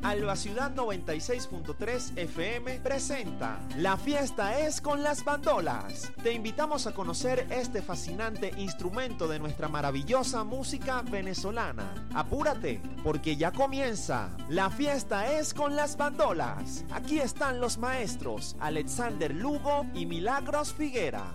Alba Ciudad 96.3 FM presenta La fiesta es con las bandolas. Te invitamos a conocer este fascinante instrumento de nuestra maravillosa música venezolana. Apúrate, porque ya comienza. La fiesta es con las bandolas. Aquí están los maestros Alexander Lugo y Milagros Figuera.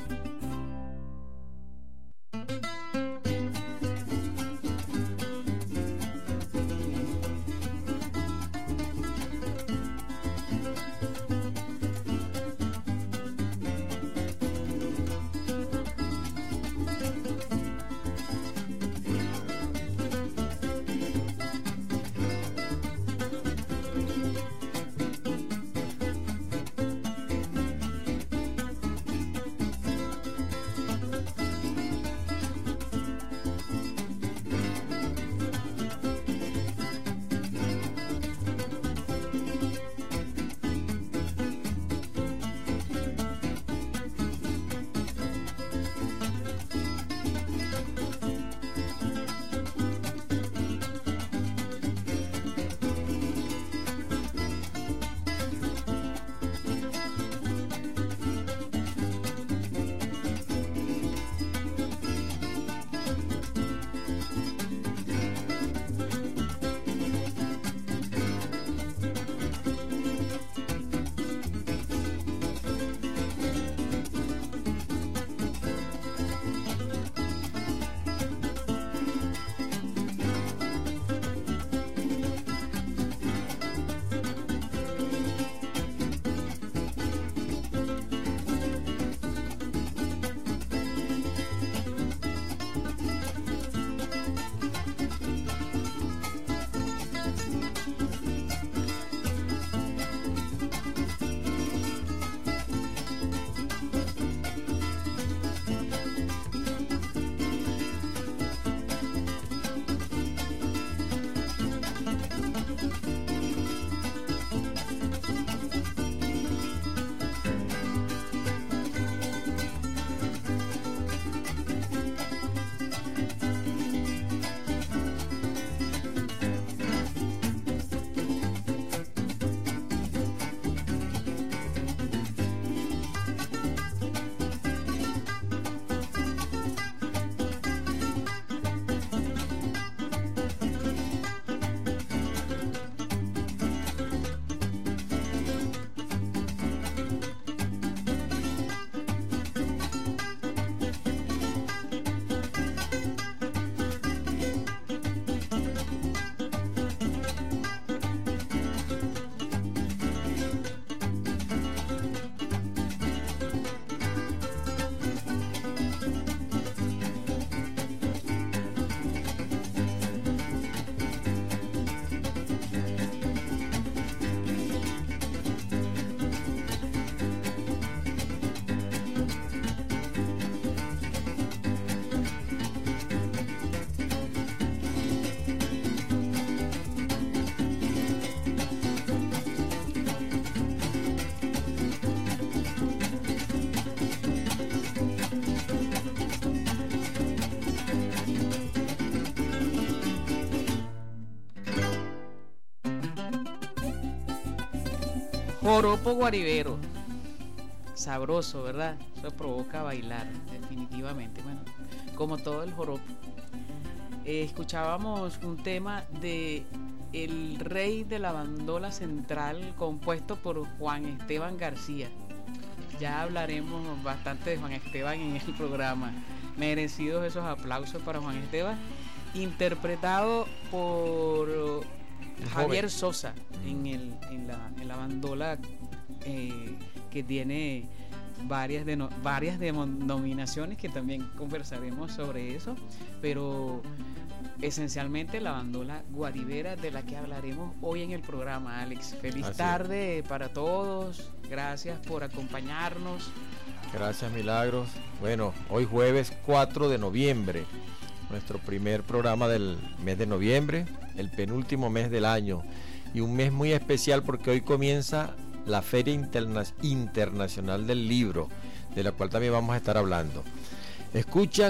Joropo guaribero, sabroso, ¿verdad? Eso provoca bailar, definitivamente. Bueno, como todo el joropo. Escuchábamos un tema de El Rey de la Bandola Central, compuesto por Juan Esteban García. Ya hablaremos bastante de Juan Esteban en el programa. Merecidos esos aplausos para Juan Esteban, interpretado por Javier Sosa en la bandola, que tiene varias denominaciones, que también conversaremos sobre eso, pero esencialmente la bandola guaribera, de la que hablaremos hoy en el programa. Alex, feliz tarde para todos, gracias por acompañarnos. Gracias, Milagros. Bueno, hoy jueves 4 de noviembre, nuestro primer programa del mes de noviembre, el penúltimo mes del año, y un mes muy especial porque hoy comienza la Feria Internacional del Libro, de la cual también vamos a estar hablando. Escuchan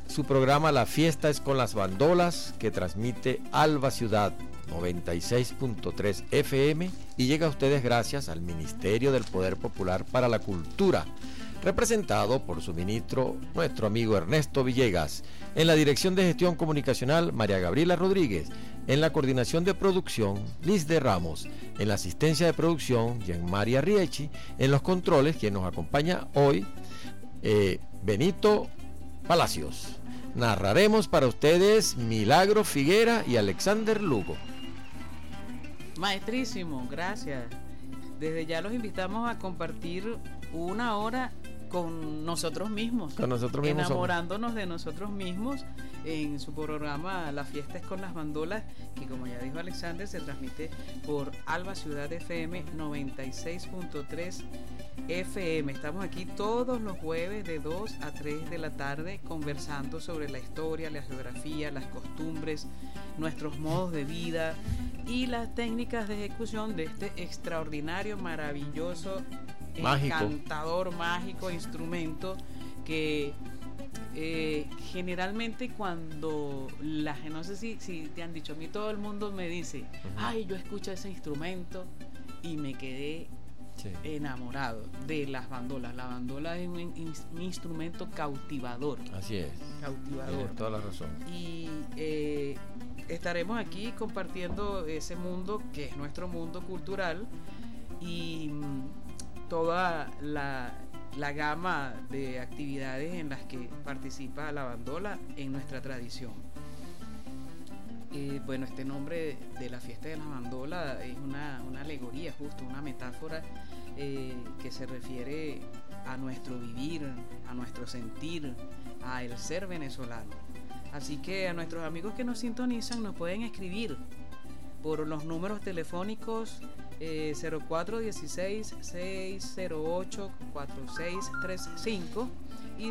su programa La Fiesta es con las Bandolas, que transmite Alba Ciudad 96.3 FM y llega a ustedes gracias al Ministerio del Poder Popular para la Cultura, representado por su ministro, nuestro amigo Ernesto Villegas. En la dirección de gestión comunicacional, María Gabriela Rodríguez. En la coordinación de producción, Liz de Ramos. En la asistencia de producción, Jean María Riechi. En los controles, quien nos acompaña hoy, Benito Palacios. Narraremos para ustedes Milagro Figuera y Alexander Lugo. Maestrísimo, gracias. Desde ya los invitamos a compartir una hora con nosotros mismos. Con nosotros mismos. Enamorándonos de nosotros mismos en su programa La Fiesta es con las Bandolas, que como ya dijo Alexander, se transmite por Alba Ciudad FM 96.3 FM. Estamos aquí todos los jueves de 2 a 3 de la tarde conversando sobre la historia, la geografía, las costumbres, nuestros modos de vida y las técnicas de ejecución de este extraordinario, maravilloso, encantador, mágico instrumento que generalmente cuando no sé si te han dicho, a mí todo el mundo me dice, ay, yo escucho ese instrumento y me quedé enamorado de las bandolas. La bandola es un instrumento cautivador. Así es. Cautivador. Tienes toda la razón. Y estaremos aquí compartiendo ese mundo que es nuestro mundo cultural y toda la gama de actividades en las que participa la bandola en nuestra tradición. Bueno, este nombre de la fiesta de la bandola es una alegoría, justo una metáfora que se refiere a nuestro vivir, a nuestro sentir, a el ser venezolano. Así que a nuestros amigos que nos sintonizan nos pueden escribir por los números telefónicos 0416-608-4635 y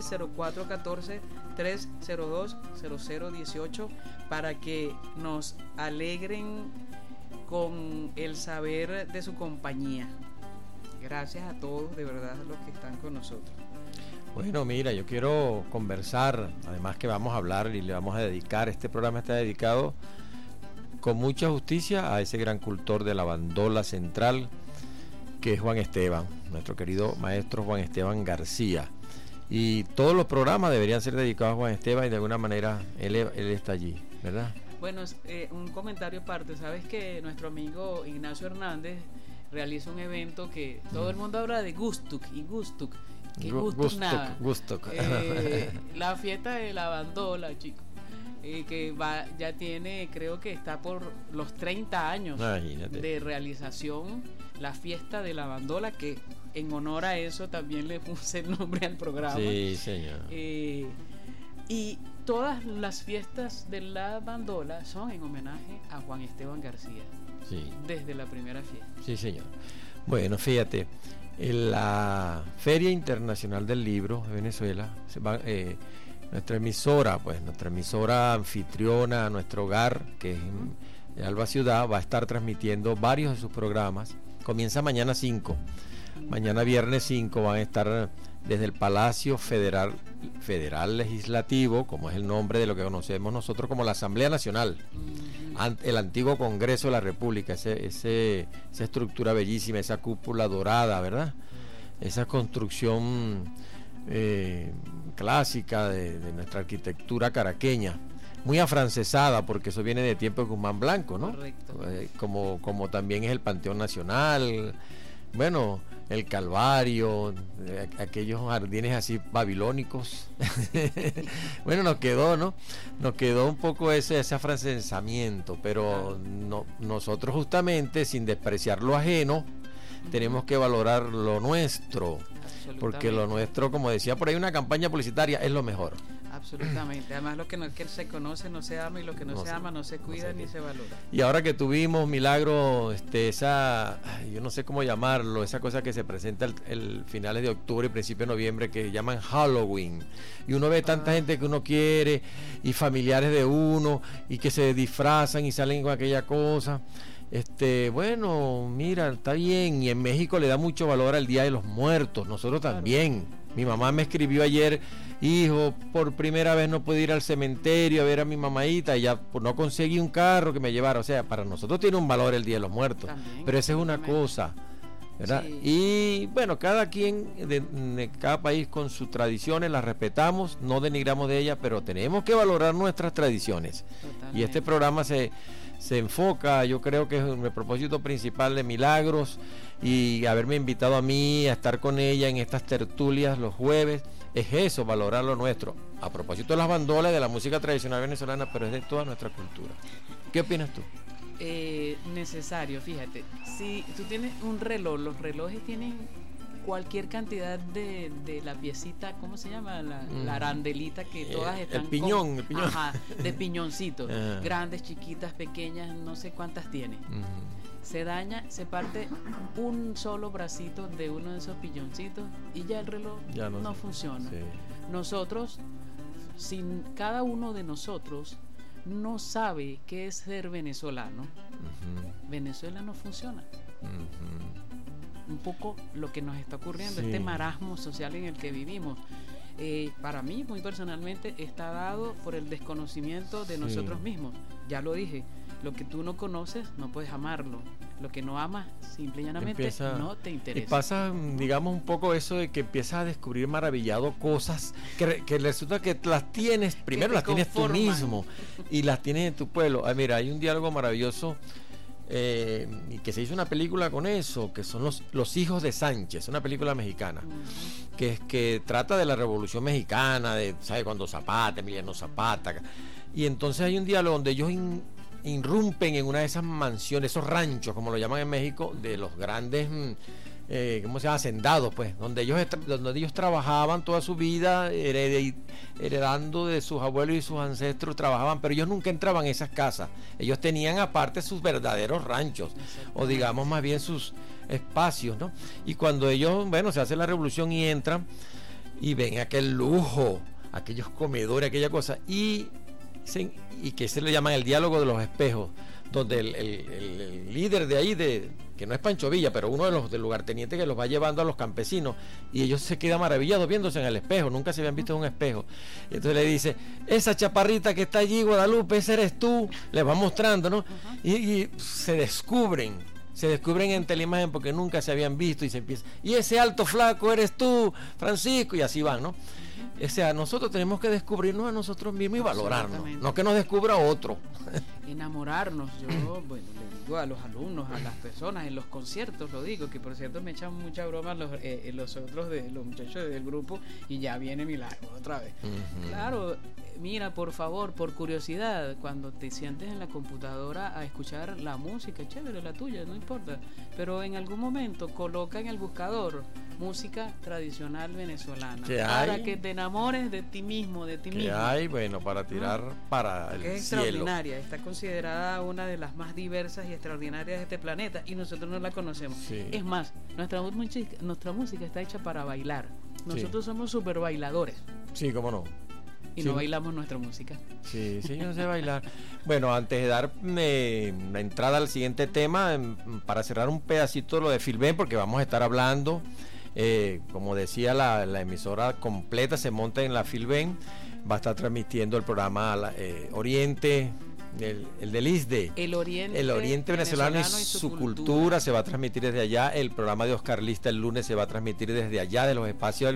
0414-302-0018 para que nos alegren con el saber de su compañía. Gracias a todos, de verdad, los que están con nosotros. Bueno, mira, yo quiero conversar, además que vamos a hablar y le vamos a dedicar, este programa está dedicado con mucha justicia a ese gran cultor de la bandola central que es Juan Esteban, nuestro querido maestro Juan Esteban García. Y todos los programas deberían ser dedicados a Juan Esteban y de alguna manera él está allí, ¿verdad? Bueno, un comentario aparte, sabes que nuestro amigo Ignacio Hernández realiza un evento que todo el mundo habla de Gustuk y Gustuk. ¿Qué Gustuk? Nada. Gustuk. La fiesta de la bandola, chicos. Que ya tiene, creo que está por los 30 años. Imagínate. De realización, la fiesta de la bandola, que en honor a eso también le puse el nombre al programa. Sí, señor. Y todas las fiestas de la bandola son en homenaje a Juan Esteban García. Sí. Desde la primera fiesta. Sí, señor. Bueno, fíjate, en la Feria Internacional del Libro de Venezuela nuestra emisora anfitriona, nuestro hogar, que es en Alba Ciudad, va a estar transmitiendo varios de sus programas. Comienza mañana 5. Mañana viernes 5 van a estar desde el Palacio Federal Legislativo, como es el nombre de lo que conocemos nosotros como la Asamblea Nacional, el antiguo Congreso de la República, esa estructura bellísima, esa cúpula dorada, ¿verdad? Esa construcción clásica de nuestra arquitectura caraqueña, muy afrancesada, porque eso viene de tiempo de Guzmán Blanco, ¿no? Correcto. Como también es el Panteón Nacional, bueno, el Calvario, aquellos jardines así babilónicos. Bueno, nos quedó un poco ese afrancesamiento, pero no, nosotros justamente, sin despreciar lo ajeno, tenemos que valorar lo nuestro, porque lo nuestro, como decía por ahí una campaña publicitaria, es lo mejor. Absolutamente. Además, lo que se conoce no se ama, y lo que no se ama no se cuida ni se valora. Y ahora que tuvimos, Milagro, yo no sé cómo llamarlo, esa cosa que se presenta el finales de octubre y principios de noviembre, que llaman Halloween, y uno ve tanta gente que uno quiere y familiares de uno y que se disfrazan y salen con aquella cosa. Bueno, mira, está bien, y en México le da mucho valor al Día de los Muertos, nosotros también. Mi mamá me escribió ayer: hijo, por primera vez no pude ir al cementerio a ver a mi mamaita, y ya pues, no conseguí un carro que me llevara. O sea, para nosotros tiene un valor el Día de los Muertos, también, pero esa es una cosa, ¿verdad? Sí. Y bueno, cada quien de cada país con sus tradiciones, las respetamos, no denigramos de ellas, pero tenemos que valorar nuestras tradiciones. Totalmente. Y este programa se enfoca, yo creo que es el propósito principal de Milagros, y haberme invitado a mí a estar con ella en estas tertulias los jueves, es eso, valorar lo nuestro. A propósito de las bandolas, de la música tradicional venezolana, pero es de toda nuestra cultura. ¿Qué opinas tú? Necesario, fíjate, si tú tienes un reloj, los relojes tienen cualquier cantidad de la piecita, ¿cómo se llama? La arandelita, que todas están el piñón. Ajá, de piñoncitos, grandes, chiquitas, pequeñas, no sé cuántas tiene. Se daña, se parte un solo bracito de uno de esos piñoncitos y ya el reloj ya no funciona. Sí. Nosotros, sin cada uno de nosotros no sabe qué es ser venezolano, Venezuela no funciona. Un poco lo que nos está ocurriendo, este marasmo social en el que vivimos. Para mí, muy personalmente, está dado por el desconocimiento de nosotros mismos. Ya lo dije, lo que tú no conoces no puedes amarlo, lo que no amas simple y llanamente no te interesa. Y pasa, digamos, un poco eso de que empiezas a descubrir maravillado cosas que resulta que las tienes, primero las tienes tú mismo y las tienes en tu pueblo. Mira, hay un diálogo maravilloso y que se hizo una película con eso, que son los hijos de Sánchez, una película mexicana, que trata de la Revolución Mexicana, de, ¿sabes? Cuando Zapata, Emiliano Zapata, y entonces hay un diálogo donde ellos irrumpen en una de esas mansiones, esos ranchos, como lo llaman en México, de los grandes, ¿cómo se llama? Hacendados, pues, donde ellos trabajaban toda su vida, heredando de sus abuelos y sus ancestros, trabajaban, pero ellos nunca entraban en esas casas. Ellos tenían aparte sus verdaderos ranchos, o digamos más bien sus espacios, ¿no? Y cuando ellos, bueno, se hace la revolución y entran y ven aquel lujo, aquellos comedores, aquella cosa, y que se le llaman el diálogo de los espejos, donde el líder de ahí, que no es Pancho Villa, pero uno de los del lugarteniente, que los va llevando a los campesinos, y ellos se quedan maravillados viéndose en el espejo, nunca se habían visto en un espejo. Y entonces le dice: esa chaparrita que está allí, Guadalupe, ese eres tú, les va mostrando, ¿no? Y se descubren ante la imagen porque nunca se habían visto, y se empieza: y ese alto flaco eres tú, Francisco, y así van, ¿no? O sea, nosotros tenemos que descubrirnos a nosotros mismos y valorarnos, no que nos descubra otro. Enamorarnos. Yo, bueno, le digo a los alumnos, a las personas, en los conciertos lo digo, que por cierto me echan mucha broma los muchachos del grupo, y ya viene Milagro otra vez. Claro, mira, por favor, por curiosidad, cuando te sientes en la computadora a escuchar la música, chévere, la tuya, no importa, pero en algún momento coloca en el buscador música tradicional venezolana, para que te enamores de ti mismo, que hay, bueno, para tirar para el cielo. Es extraordinaria, está considerada una de las más diversas y extraordinarias de este planeta, y nosotros no la conocemos. Es más, nuestra música está hecha para bailar. Nosotros somos súper bailadores. Sí, cómo no. Y no bailamos nuestra música. Sí, yo no sé bailar. Bueno, antes de dar la entrada al siguiente tema, para cerrar un pedacito lo de Filben, porque vamos a estar hablando, como decía, la emisora completa se monta en la Filben, va a estar transmitiendo el programa Oriente, el del ISDE, el Oriente venezolano y su cultura, se va a transmitir desde allá. El programa de Oscar Lista el lunes se va a transmitir desde allá, de los espacios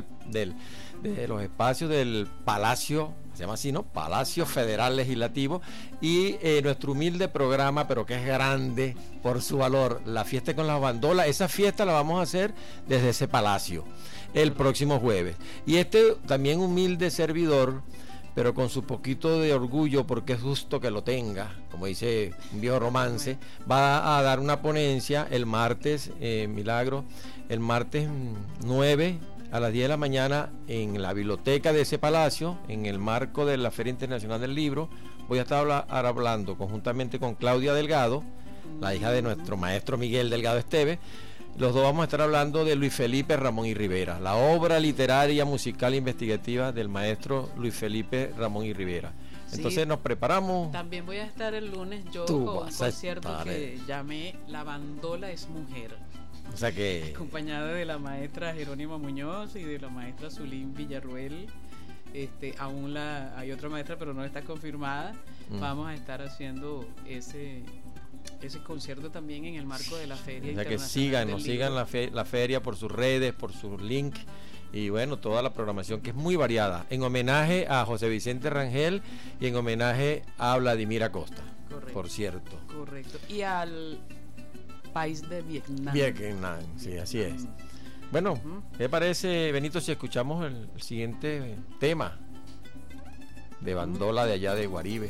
del Palacio, se llama así, ¿no? Palacio Federal Legislativo. Y nuestro humilde programa, pero que es grande por su valor, la fiesta con las bandolas. Esa fiesta la vamos a hacer desde ese palacio el próximo jueves. Y también humilde servidor, pero con su poquito de orgullo, porque es justo que lo tenga, como dice un viejo romance, va a dar una ponencia el martes, Milagro, el martes 9 a las 10 de la mañana en la biblioteca de ese palacio, en el marco de la Feria Internacional del Libro. Voy a estar hablando conjuntamente con Claudia Delgado, la hija de nuestro maestro Miguel Delgado Esteves. Los dos vamos a estar hablando de Luis Felipe Ramón y Rivera, la obra literaria, musical e investigativa del maestro Luis Felipe Ramón y Rivera. Entonces nos preparamos. También voy a estar el lunes yo con un concierto que llamé La Bandola es Mujer. O sea que... Acompañada de la maestra Jerónima Muñoz y de la maestra Zulín Villarruel. Hay otra maestra, pero no está confirmada. Vamos a estar haciendo ese concierto también en el marco de la Feria Internacional. Nos sigan la feria por sus redes, por sus links y bueno, toda la programación que es muy variada, en homenaje a José Vicente Rangel y en homenaje a Vladimir Acosta. Correcto. Por cierto. Correcto. Y al país de Vietnam. Vietnam, sí, así es. Bueno, ¿qué parece, Benito, si escuchamos el siguiente tema de bandola de allá de Guaribe?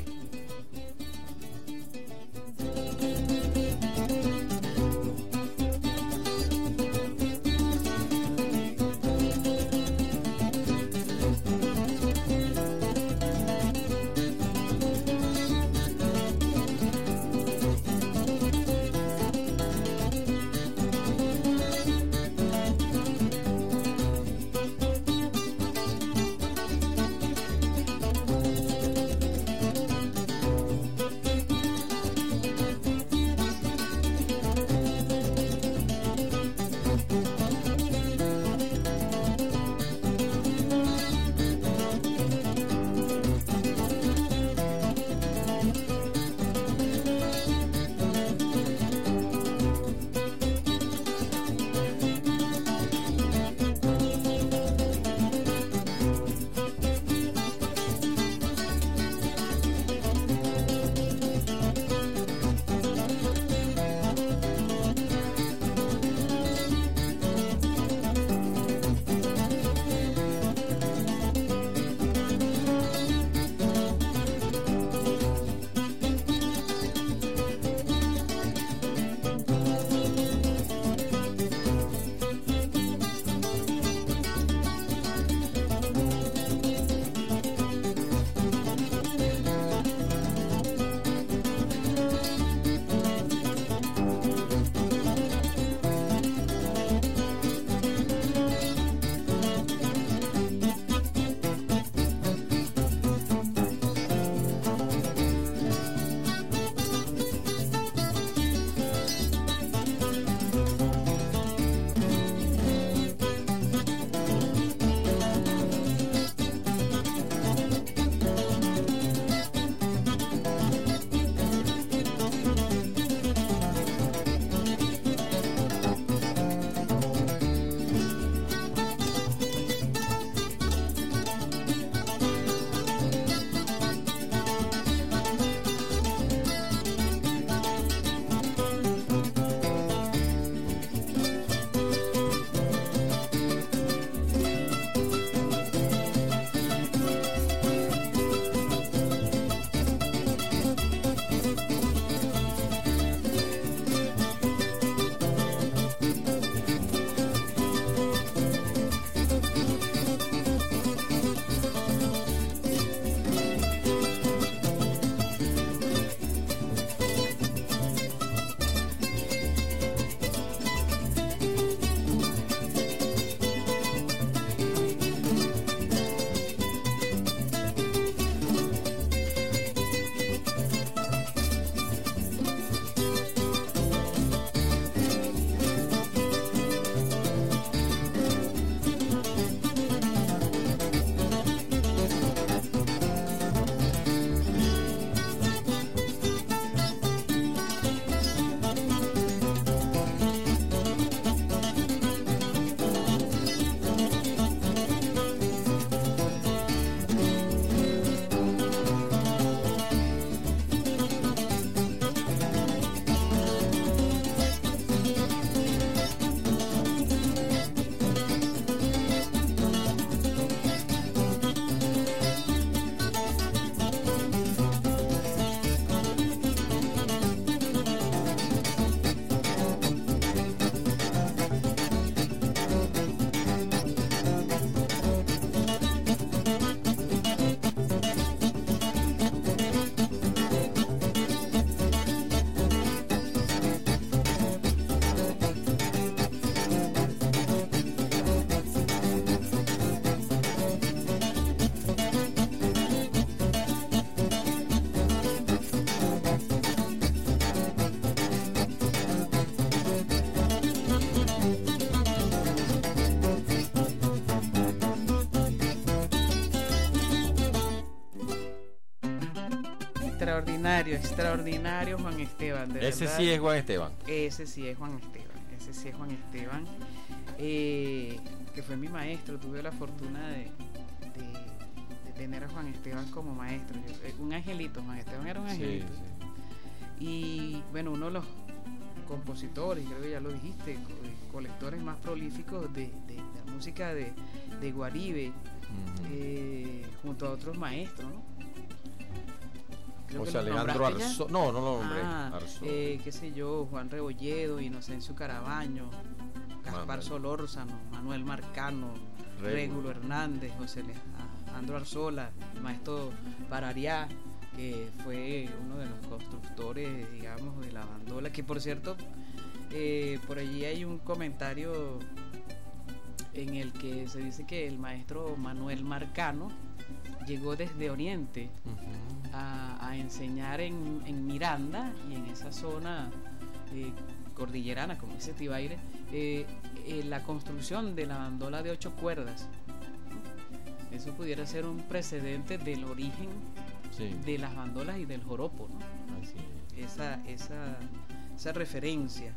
extraordinario Juan Esteban, de ese verdad. Sí es Juan Esteban. Ese sí es Juan Esteban, que fue mi maestro. Tuve la fortuna de tener a Juan Esteban como maestro. Un angelito, Juan Esteban era un angelito. Sí. Y bueno, uno de los compositores, creo que ya lo dijiste, colectores más prolíficos de la música de Guaribe, junto a otros maestros, ¿no? Creo José que los Alejandro nombraste ya. Arzó. No lo nombré. Arzó. Qué sé yo, Juan Rebolledo, Inocencio Carabaño, Gaspar Solórzano, Manuel Marcano, Régulo Hernández, José Alejandro Arzola, el maestro Barariá, que fue uno de los constructores, digamos, de la bandola, que por cierto, por allí hay un comentario en el que se dice que el maestro Manuel Marcano llegó desde Oriente a enseñar en Miranda y en esa zona cordillerana, como dice Tibaire, la construcción de la bandola de 8 cuerdas. Eso pudiera ser un precedente del origen de las bandolas y del joropo, ¿no? Así es. Esa referencia.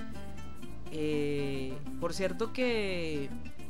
Por cierto que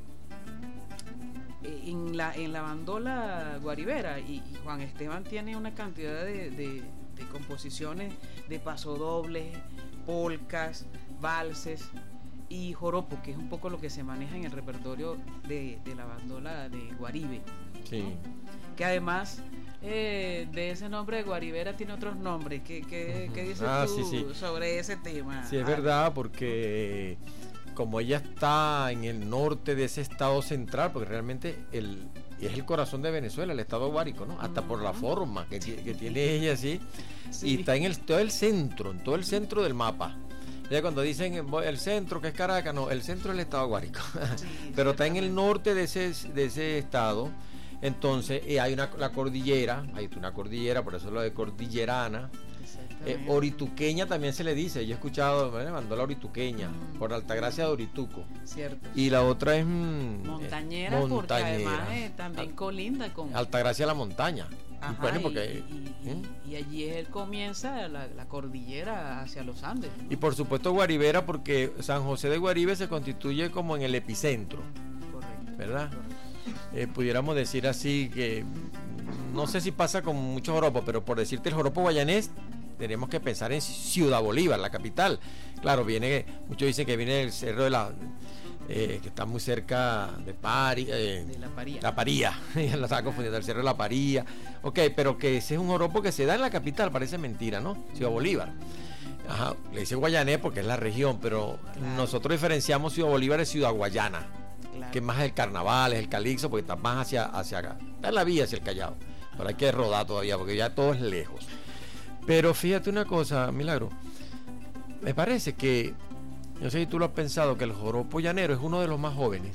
en la bandola guaribera y Juan Esteban tiene una cantidad de composiciones de pasodobles, polcas, valses y joropo, que es un poco lo que se maneja en el repertorio de la bandola de Guaribe, Sí. ¿no? Que además de ese nombre de guaribera tiene otros nombres. ¿Qué dices tú sobre ese tema? Sí, es verdad, porque como ella está en el norte de ese estado central, porque realmente es el corazón de Venezuela, el estado guárico, ¿no? Hasta por la forma que tiene ella, así. Y está en todo el centro del mapa. Ya cuando dicen el centro, que es Caracas, no, el centro es el estado guárico. Pero está en el norte de ese estado. Entonces hay la cordillera, hay una cordillera, por eso lo de cordillerana. Orituqueña también se le dice, yo he escuchado, mandó la orituqueña, por Altagracia de Orituco. Cierto. Y la otra es montañera, porque además también colinda con Altagracia de la montaña. Ajá, bueno, porque, y allí él comienza la cordillera hacia los Andes, ¿no? Y por supuesto Guaribera, porque San José de Guaribe se constituye como en el epicentro. Correcto. ¿Verdad? Pudiéramos decir así que no sé si pasa con muchos joropos, pero por decirte el joropo guayanés tenemos que pensar en Ciudad Bolívar, la capital. Claro, muchos dicen que viene del cerro de que está muy cerca de de La Paría, la estaba confundiendo, el cerro de La Paría. Ok, pero que ese es un joropo que se da en la capital, parece mentira, ¿no? Ciudad Bolívar. Ajá, le dice guayanés porque es la región, pero nosotros diferenciamos Ciudad Bolívar de Ciudad Guayana. Claro. Que más es el carnaval, es el calixto, porque está más hacia acá. Está en la vía hacia el Callao. Pero hay que rodar todavía, porque ya todo es lejos. Pero fíjate una cosa, Milagro. Me parece que, no sé si tú lo has pensado, que el joropo llanero es uno de los más jóvenes.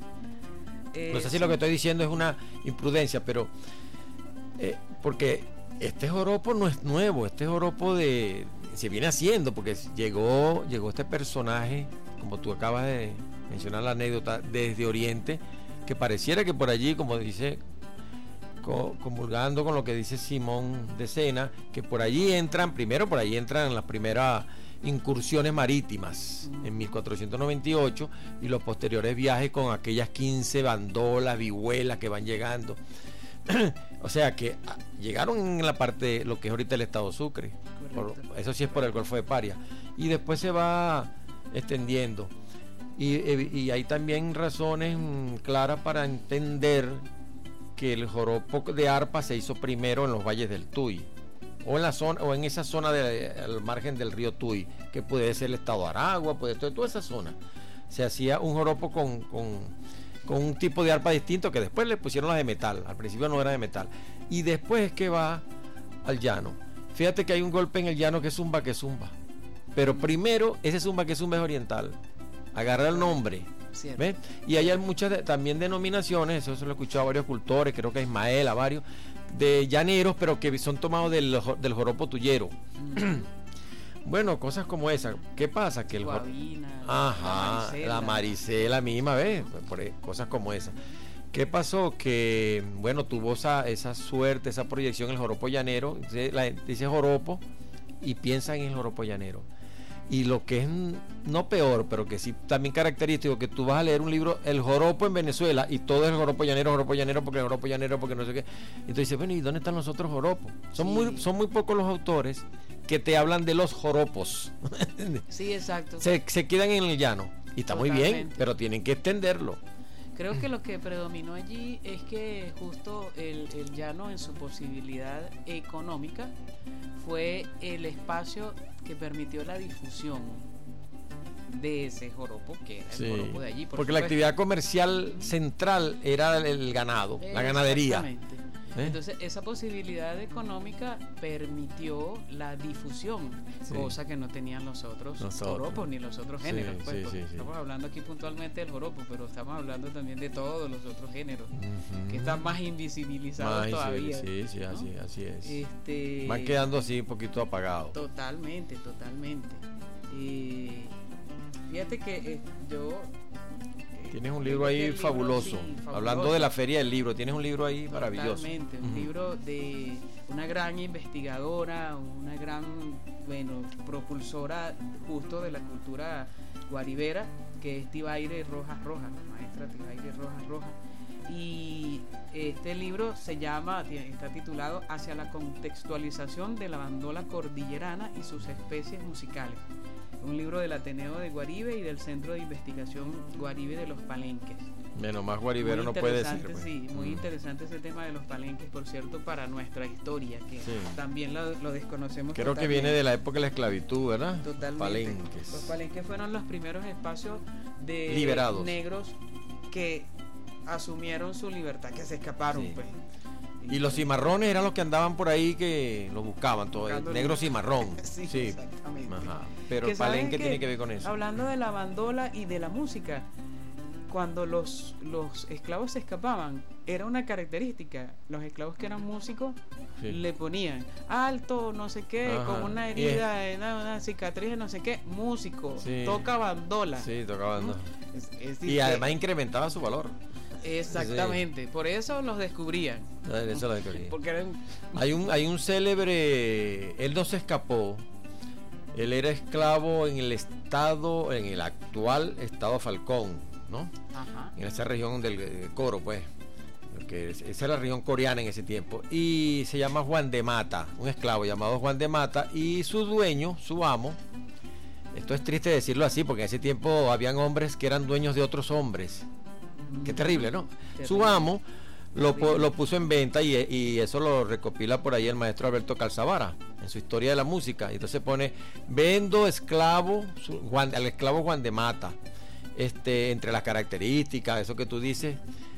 No sé si lo que estoy diciendo es una imprudencia, pero porque este joropo no es nuevo, este joropo se viene haciendo, porque llegó este personaje, como tú acabas de mencionar la anécdota, desde Oriente, que pareciera que por allí, como dice, comulgando con lo que dice Simón de Sena, que por allí entran las primeras incursiones marítimas en 1498 y los posteriores viajes con aquellas 15 bandolas, vihuelas que van llegando. O sea que llegaron en la parte, lo que es ahorita el estado Sucre, eso sí es por el Golfo de Paria, y después se va extendiendo. Y hay también razones claras para entender que el joropo de arpa se hizo primero en los valles del Tuy, o en esa zona al margen del río Tuy, que puede ser el estado de Aragua, puede ser toda esa zona. Se hacía un joropo con un tipo de arpa distinto, que después le pusieron las de metal. Al principio no era de metal, y después es que va al llano. Fíjate que hay un golpe en el llano que es zumba que zumba, pero primero ese zumba que zumba es oriental. Agarra el nombre, ¿ves? Y hay muchas también denominaciones, eso se lo he escuchado a varios cultores, creo que a Ismael, a varios, de llaneros, pero que son tomados del joropo tuyero. Bueno, cosas como esa. ¿Qué pasa? Que Guabina, la maricela misma, ¿ves? Cosas como esa. ¿Qué pasó? Que, bueno, tuvo esa suerte, esa proyección el joropo llanero. La gente dice joropo y piensa en el joropo llanero. Y lo que es no peor, pero que sí también característico, que tú vas a leer un libro, el joropo en Venezuela, y todo es el joropo llanero, porque el joropo llanero, porque no sé qué. Y tú dices, bueno, ¿y dónde están los otros joropos? Son muy pocos los autores que te hablan de los joropos. Sí, exacto. Se quedan en el llano. Y está muy bien, pero tienen que extenderlo. Creo que lo que predominó allí es que justo el llano, en su posibilidad económica, fue el espacio que permitió la difusión de ese joropo, que era el joropo de allí. Porque la actividad comercial central era el ganado, la ganadería. Exactamente. Entonces esa posibilidad económica permitió la difusión, cosa que no tenían los otros joropos ni los otros géneros. Estamos hablando aquí puntualmente del joropo, pero estamos hablando también de todos los otros géneros que están más invisibilizados todavía. Así es. Van quedando así un poquito apagados. Totalmente. Fíjate que yo... Tienes un libro ahí fabuloso. Hablando de la Feria del Libro, tienes un libro ahí maravilloso. Totalmente, un libro de una gran investigadora, una gran, propulsora justo de la cultura guaribera, que es Tibaire Rojas, la maestra Tibaire Rojas. Y este libro está titulado Hacia la contextualización de la bandola cordillerana y sus especies musicales. Un libro del Ateneo de Guaribe y del Centro de Investigación Guaribe de los Palenques. Menos más guaribero no puede ser. Pues. Sí, muy interesante ese tema de los palenques, por cierto, para nuestra historia, que también lo desconocemos. Creo que viene de la época de la esclavitud, ¿verdad? Totalmente. Palenques. Los palenques fueron los primeros espacios de liberados, negros que asumieron su libertad, que se escaparon, pues. Y los cimarrones eran los que andaban por ahí, que lo buscaban, todo el negro cimarrón. Sí, exactamente. Ajá. Pero el palenque tiene que ver con eso. Hablando de la bandola y de la música, cuando los esclavos se escapaban, era una característica. Los esclavos que eran músicos le ponían alto, no sé qué, con una herida, una cicatriz, no sé qué, músico, toca bandola. Sí, toca bandola. Y además incrementaba su valor. Exactamente, por eso los descubrían. Porque hay un célebre, él no se escapó, él era esclavo en el actual estado Falcón, ¿no? Ajá. En esa región del Coro, pues, que esa es la región coreana en ese tiempo, y se llama Juan de Mata, un esclavo llamado Juan de Mata, y su dueño, su amo, esto es triste decirlo así, porque en ese tiempo habían hombres que eran dueños de otros hombres. Qué terrible, ¿no? Terrible. Su amo lo puso en venta, y eso lo recopila por ahí el maestro Alberto Calzavara en su historia de la música. Entonces pone: vendo esclavo, al esclavo Juan de Mata. Entre las características, eso que tú dices,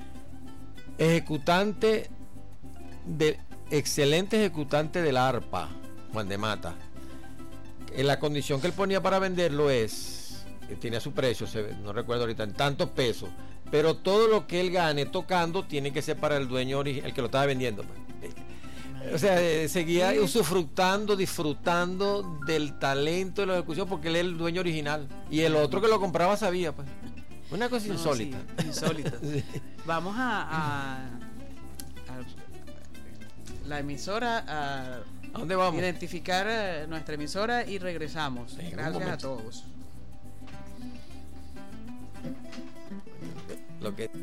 excelente ejecutante del arpa, Juan de Mata. En la condición que él ponía para venderlo tenía su precio, no recuerdo ahorita, en tantos pesos. Pero todo lo que él gane tocando tiene que ser para el dueño, el que lo estaba vendiendo. O sea, seguía usufructando, disfrutando del talento de la ejecución, porque él es el dueño original. Y el otro que lo compraba sabía, pues. Una cosa insólita. Sí, insólita. Vamos a la emisora, ¿a dónde vamos? Identificar nuestra emisora y regresamos. Gracias a todos. Lo que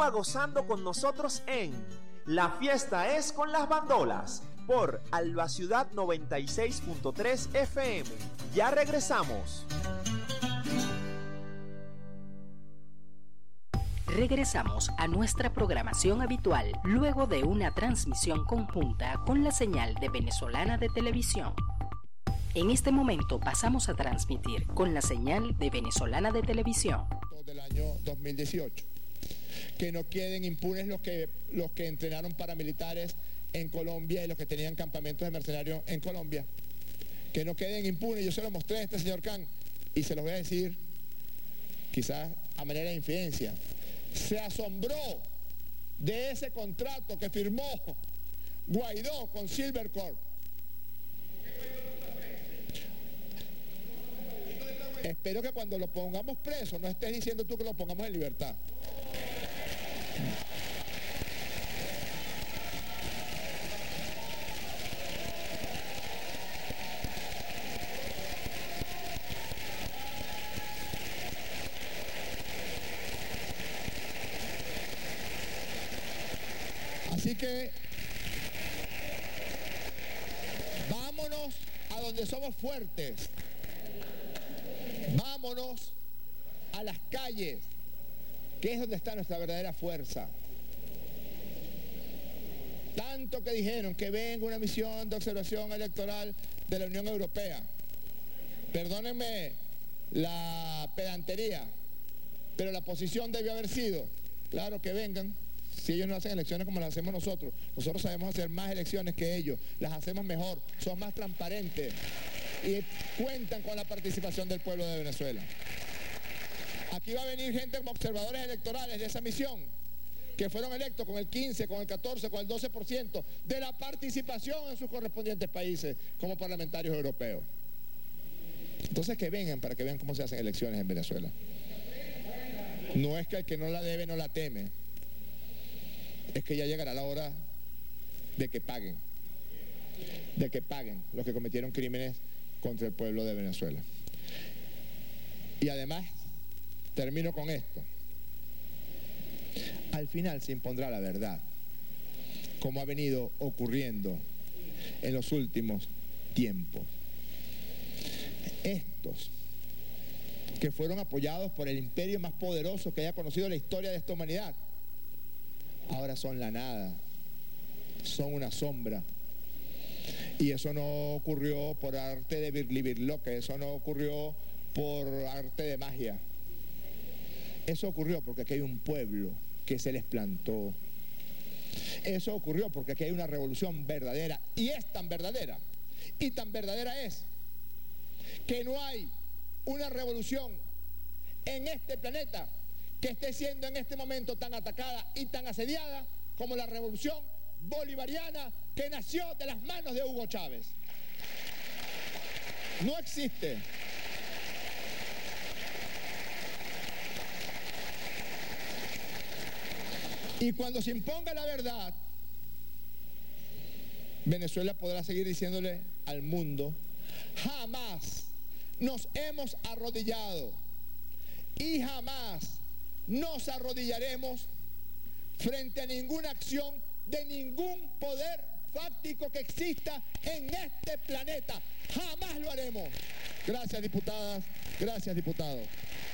Continúa gozando con nosotros en La Fiesta es con las Bandolas por Alba Ciudad 96.3 FM. Ya regresamos. Regresamos a nuestra programación habitual luego de una transmisión conjunta con la señal de Venezolana de Televisión. En este momento pasamos a transmitir con la señal de Venezolana de Televisión. Del año 2018. Que no queden impunes los que entrenaron paramilitares en Colombia y los que tenían campamentos de mercenarios en Colombia. Que no queden impunes. Yo se lo mostré a este señor Khan y se los voy a decir quizás a manera de infidencia. Se asombró de ese contrato que firmó Guaidó con Silvercorp. Espero que cuando lo pongamos preso no estés diciendo tú que lo pongamos en libertad. Así que vámonos a donde somos fuertes. Vámonos a las calles, que es donde está nuestra verdadera fuerza. Tanto que dijeron que venga una misión de observación electoral de la Unión Europea. Perdónenme la pedantería, pero la posición debió haber sido, claro que vengan. Si ellos no hacen elecciones como las hacemos nosotros sabemos hacer más elecciones que ellos, las hacemos mejor, son más transparentes y cuentan con la participación del pueblo de Venezuela. Aquí va a venir gente como observadores electorales de esa misión, que fueron electos con el 15, con el 14, con el 12% de la participación en sus correspondientes países como parlamentarios europeos. Entonces que vengan para que vean cómo se hacen elecciones en Venezuela. No es que el que no la debe no la teme, es que ya llegará la hora de que paguen los que cometieron crímenes contra el pueblo de Venezuela. Y además, termino con esto. Al final se impondrá la verdad, como ha venido ocurriendo en los últimos tiempos. Estos que fueron apoyados por el imperio más poderoso que haya conocido la historia de esta humanidad, ahora son la nada, son una sombra. Y eso no ocurrió por arte de birlibirloque, eso no ocurrió por arte de magia. Eso ocurrió porque aquí hay un pueblo que se les plantó. Eso ocurrió porque aquí hay una revolución verdadera, y es tan verdadera, y tan verdadera es, que no hay una revolución en este planeta que esté siendo en este momento tan atacada y tan asediada como la revolución bolivariana que nació de las manos de Hugo Chávez. No existe. Y cuando se imponga la verdad, Venezuela podrá seguir diciéndole al mundo: jamás nos hemos arrodillado y jamás nos arrodillaremos frente a ninguna acción de ningún poder fáctico que exista en este planeta. Jamás lo haremos. Gracias, diputadas. Gracias, diputados.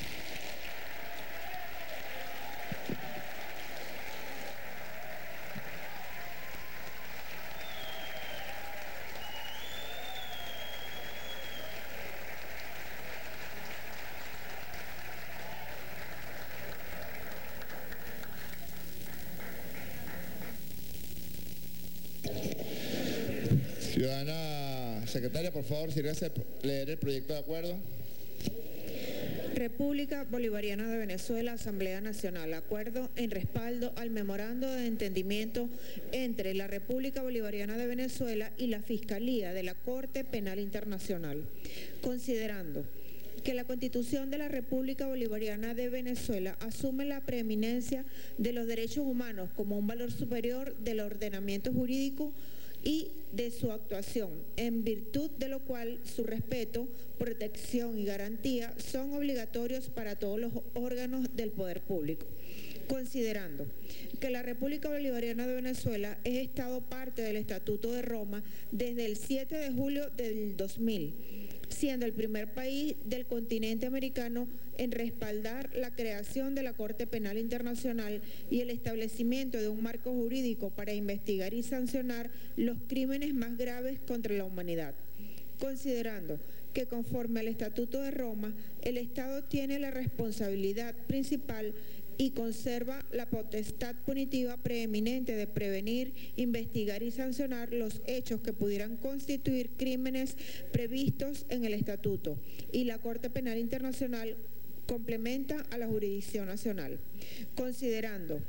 Ciudadana secretaria, por favor, sírvase a leer el proyecto de acuerdo. República Bolivariana de Venezuela, Asamblea Nacional. Acuerdo en respaldo al memorando de entendimiento entre la República Bolivariana de Venezuela y la Fiscalía de la Corte Penal Internacional. Considerando que la Constitución de la República Bolivariana de Venezuela asume la preeminencia de los derechos humanos como un valor superior del ordenamiento jurídico y de su actuación, en virtud de lo cual su respeto, protección y garantía son obligatorios para todos los órganos del poder público. considerando que la República Bolivariana de Venezuela es Estado parte del Estatuto de Roma desde el 7 de julio del 2000, siendo el primer país del continente americano en respaldar la creación de la Corte Penal Internacional y el establecimiento de un marco jurídico para investigar y sancionar los crímenes más graves contra la humanidad. Considerando que conforme al Estatuto de Roma, el Estado tiene la responsabilidad principal y conserva la potestad punitiva preeminente de prevenir, investigar y sancionar los hechos que pudieran constituir crímenes previstos en el Estatuto, y la Corte Penal Internacional complementa a la jurisdicción nacional. Considerando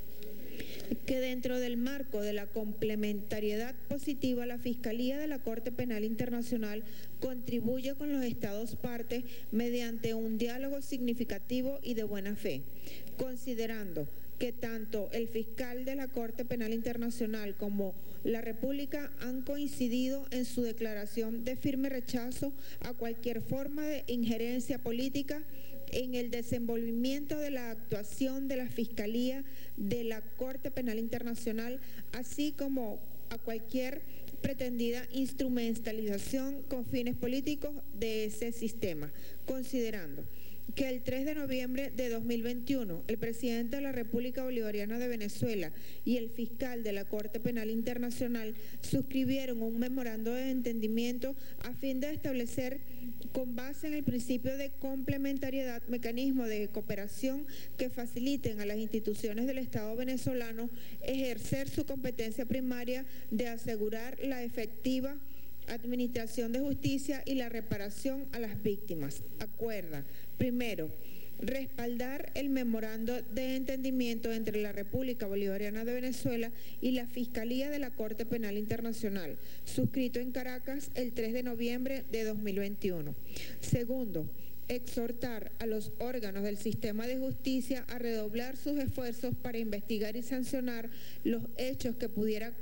que dentro del marco de la complementariedad positiva, la Fiscalía de la Corte Penal Internacional contribuye con los Estados partes mediante un diálogo significativo y de buena fe, considerando que tanto el fiscal de la Corte Penal Internacional como la República han coincidido en su declaración de firme rechazo a cualquier forma de injerencia política en el desenvolvimiento de la actuación de la Fiscalía de la Corte Penal Internacional, así como a cualquier pretendida instrumentalización con fines políticos de ese sistema, considerando que el 3 de noviembre de 2021 el presidente de la República Bolivariana de Venezuela y el fiscal de la Corte Penal Internacional suscribieron un memorando de entendimiento a fin de establecer, con base en el principio de complementariedad, mecanismos de cooperación que faciliten a las instituciones del Estado venezolano ejercer su competencia primaria de asegurar la efectiva administración de justicia y la reparación a las víctimas. Acuerda, primero, respaldar el memorando de entendimiento entre la República Bolivariana de Venezuela y la Fiscalía de la Corte Penal Internacional, suscrito en Caracas el 3 de noviembre de 2021. Segundo, exhortar a los órganos del sistema de justicia a redoblar sus esfuerzos para investigar y sancionar los hechos que pudieran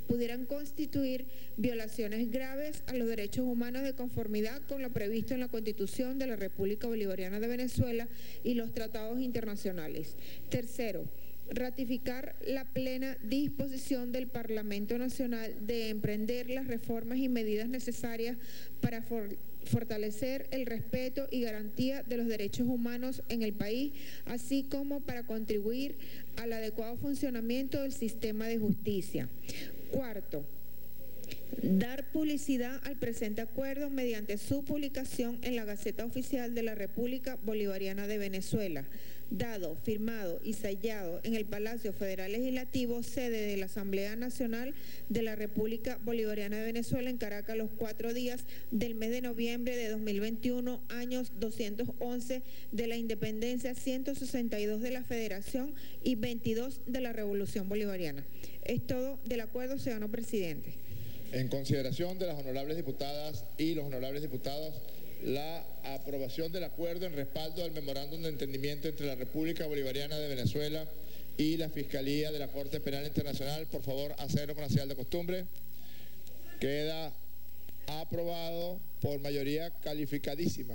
constituir violaciones graves a los derechos humanos de conformidad con lo previsto en la Constitución de la República Bolivariana de Venezuela y los tratados internacionales. Tercero, ratificar la plena disposición del Parlamento Nacional de emprender las reformas y medidas necesarias para fortalecer el respeto y garantía de los derechos humanos en el país, así como para contribuir al adecuado funcionamiento del sistema de justicia. Cuarto, dar publicidad al presente acuerdo mediante su publicación en la Gaceta Oficial de la República Bolivariana de Venezuela, dado, firmado y sellado en el Palacio Federal Legislativo, sede de la Asamblea Nacional de la República Bolivariana de Venezuela, en Caracas, los 4 días del mes de noviembre de 2021, años 211 de la Independencia, 162 de la Federación y 22 de la Revolución Bolivariana. Es todo del acuerdo, ciudadano presidente. En consideración de las honorables diputadas y los honorables diputados, la aprobación del acuerdo en respaldo del memorándum de entendimiento entre la República Bolivariana de Venezuela y la Fiscalía de la Corte Penal Internacional, por favor, hacerlo con la señal de costumbre. Queda aprobado por mayoría calificadísima.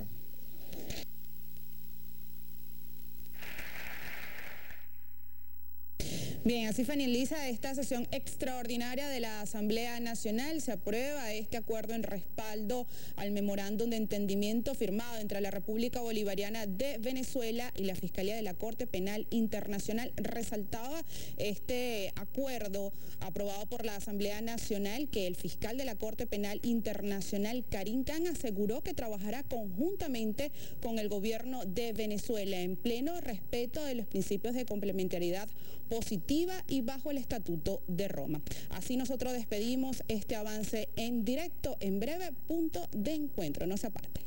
Bien, así finaliza esta sesión extraordinaria de la Asamblea Nacional. Se aprueba este acuerdo en respaldo al memorándum de entendimiento firmado entre la República Bolivariana de Venezuela y la Fiscalía de la Corte Penal Internacional. Resaltaba este acuerdo aprobado por la Asamblea Nacional que el fiscal de la Corte Penal Internacional, Karim Khan, aseguró que trabajará conjuntamente con el gobierno de Venezuela en pleno respeto de los principios de complementariedad positiva y bajo el Estatuto de Roma. Así nosotros despedimos este avance en directo. En breve, punto de encuentro. No se aparte.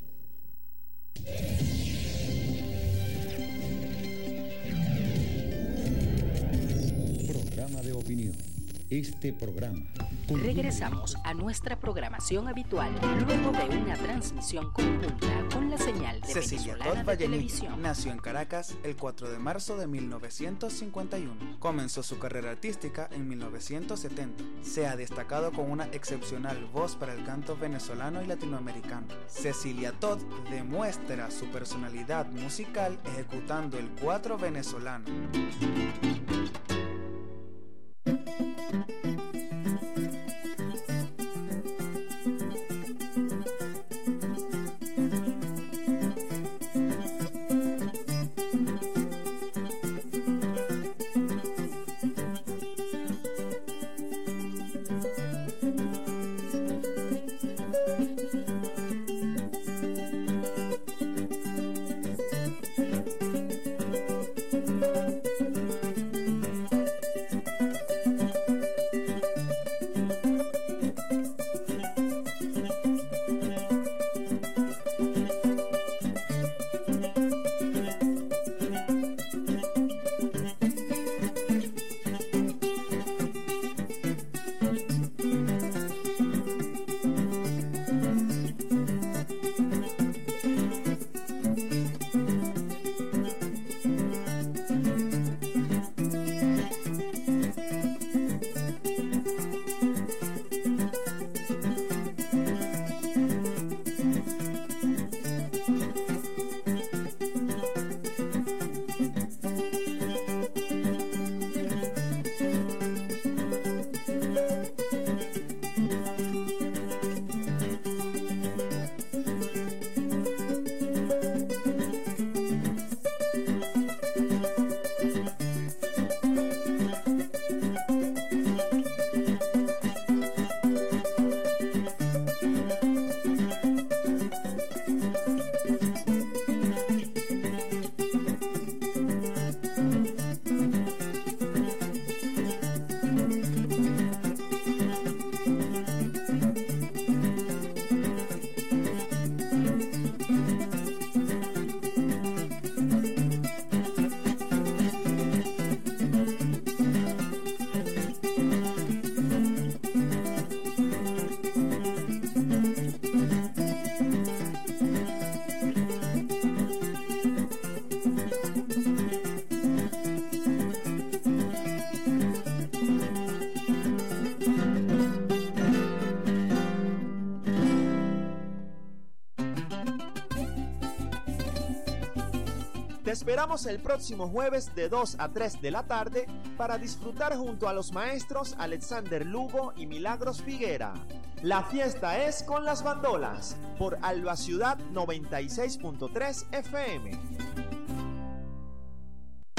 Programa de opinión. este programa. Regresamos a nuestra programación habitual luego de una transmisión conjunta con la señal de Cecilia Venezolana Todd de Televisión. nació en Caracas el 4 de marzo de 1951. Comenzó su carrera artística en 1970. Se ha destacado con una excepcional voz para el canto venezolano y latinoamericano. Cecilia Todd demuestra su personalidad musical ejecutando el cuatro venezolano. Te esperamos el próximo jueves de 2 a 3 de la tarde para disfrutar junto a los maestros Alexander Lugo y Milagros Figuera. La fiesta es con las bandolas por Alba Ciudad 96.3 FM.